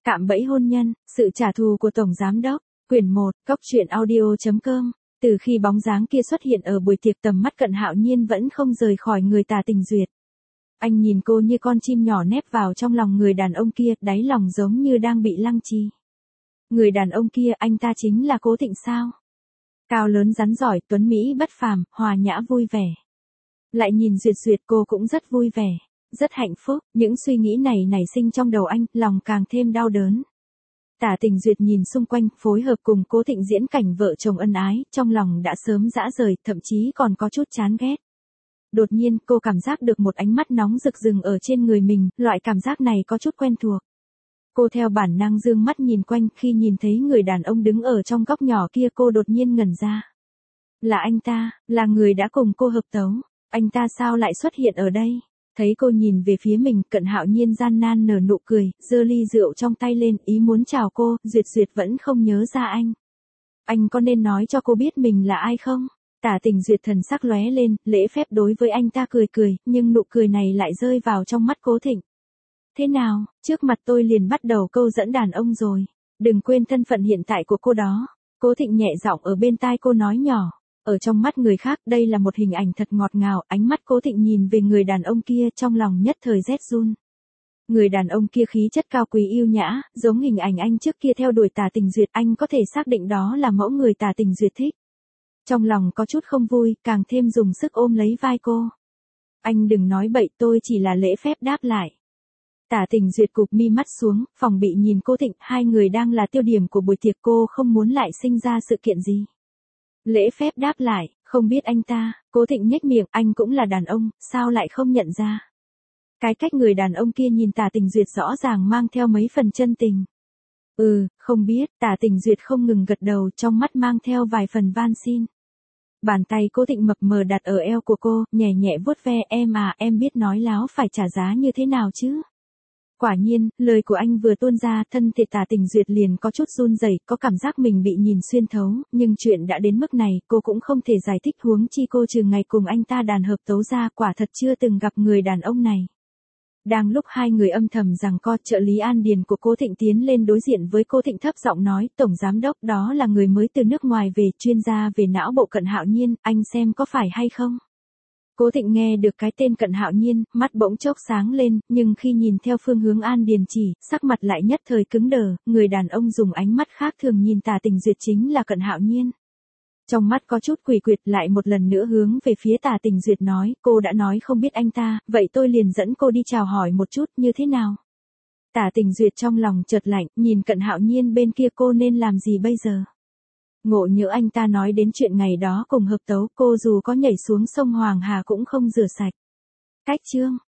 Cạm bẫy hôn nhân, sự trả thù của Tổng Giám Đốc, quyển 1, coctruyện.audio.com. Từ khi bóng dáng kia xuất hiện ở buổi tiệc tầm mắt Cận Hạo Nhiên vẫn không rời khỏi người Tả Tình Duyệt. Anh nhìn cô như con chim nhỏ nép vào trong lòng người đàn ông kia, đáy lòng giống như đang bị lăng trì. Người đàn ông kia, anh ta chính là Cố Thịnh sao? Cao lớn rắn giỏi, tuấn Mỹ bất phàm, hòa nhã vui vẻ. Lại nhìn Duyệt Duyệt, cô cũng rất vui vẻ, rất hạnh phúc. Những suy nghĩ này nảy sinh trong đầu anh, lòng càng thêm đau đớn. Tả Tình Duyệt nhìn xung quanh, phối hợp cùng Cố Thịnh diễn cảnh vợ chồng ân ái, trong lòng đã sớm dã rời, thậm chí còn có chút chán ghét. Đột nhiên, cô cảm giác được một ánh mắt nóng rực rừng ở trên người mình, loại cảm giác này có chút quen thuộc. Cô theo bản năng dương mắt nhìn quanh, khi nhìn thấy người đàn ông đứng ở trong góc nhỏ kia cô đột nhiên ngẩn ra. Là anh ta, là người đã cùng cô hợp tấu, anh ta sao lại xuất hiện ở đây? Thấy cô nhìn về phía mình, Cận Hạo Nhiên gian nan nở nụ cười, giơ ly rượu trong tay lên, ý muốn chào cô. Duyệt Duyệt vẫn không nhớ ra anh. Anh có nên nói cho cô biết mình là ai không? Tả Tình Duyệt thần sắc lóe lên, lễ phép đối với anh ta cười cười, nhưng nụ cười này lại rơi vào trong mắt Cố Thịnh. Thế nào, trước mặt tôi liền bắt đầu câu dẫn đàn ông rồi. Đừng quên thân phận hiện tại của cô đó. Cố Thịnh nhẹ giọng ở bên tai cô nói nhỏ. Ở trong mắt người khác đây là một hình ảnh thật ngọt ngào, ánh mắt Cố Thịnh nhìn về người đàn ông kia trong lòng nhất thời rét run. Người đàn ông kia khí chất cao quý yêu nhã, giống hình ảnh anh trước kia theo đuổi Tả Tình Duyệt, anh có thể xác định đó là mẫu người Tả Tình Duyệt thích. Trong lòng có chút không vui, càng thêm dùng sức ôm lấy vai cô. Anh đừng nói bậy, tôi chỉ là lễ phép đáp lại. Tả Tình Duyệt cụp mi mắt xuống, phòng bị nhìn Cố Thịnh, hai người đang là tiêu điểm của buổi tiệc, cô không muốn lại sinh ra sự kiện gì. Lễ phép đáp lại, không biết anh ta. Cố Thịnh nhếch miệng, anh cũng là đàn ông, sao lại không nhận ra? Cái cách người đàn ông kia nhìn Tả Tình Duyệt rõ ràng mang theo mấy phần chân tình. Không biết. Tả Tình Duyệt không ngừng gật đầu, trong mắt mang theo vài phần van xin. Bàn tay Cố Thịnh mập mờ đặt ở eo của cô, nhẹ nhẹ vuốt ve. Em biết nói láo phải trả giá như thế nào chứ? Quả nhiên, lời của anh vừa tuôn ra, thân thể Tả Tình Duyệt liền có chút run rẩy, có cảm giác mình bị nhìn xuyên thấu, nhưng chuyện đã đến mức này, cô cũng không thể giải thích, huống chi cô trừ ngày cùng anh ta đàn hợp tấu ra, quả thật chưa từng gặp người đàn ông này. Đang lúc hai người âm thầm giằng co, trợ lý An Điền của Cố Thịnh tiến lên đối diện với Cố Thịnh thấp giọng nói, Tổng Giám Đốc, đó là người mới từ nước ngoài về, chuyên gia về não bộ Cận Hạo Nhiên, anh xem có phải hay không? Cố Thịnh nghe được cái tên Cận Hạo Nhiên, mắt bỗng chốc sáng lên, nhưng khi nhìn theo phương hướng An Điền chỉ, sắc mặt lại nhất thời cứng đờ, người đàn ông dùng ánh mắt khác thường nhìn Tả Tình Duyệt chính là Cận Hạo Nhiên. Trong mắt có chút quỷ quyệt, lại một lần nữa hướng về phía Tả Tình Duyệt nói, cô đã nói không biết anh ta, vậy tôi liền dẫn cô đi chào hỏi một chút, như thế nào? Tả Tình Duyệt trong lòng chợt lạnh, nhìn Cận Hạo Nhiên bên kia, cô nên làm gì bây giờ? Ngộ nhỡ anh ta nói đến chuyện ngày đó cùng hợp tấu, cô dù có nhảy xuống sông Hoàng Hà cũng không rửa sạch. Cách chương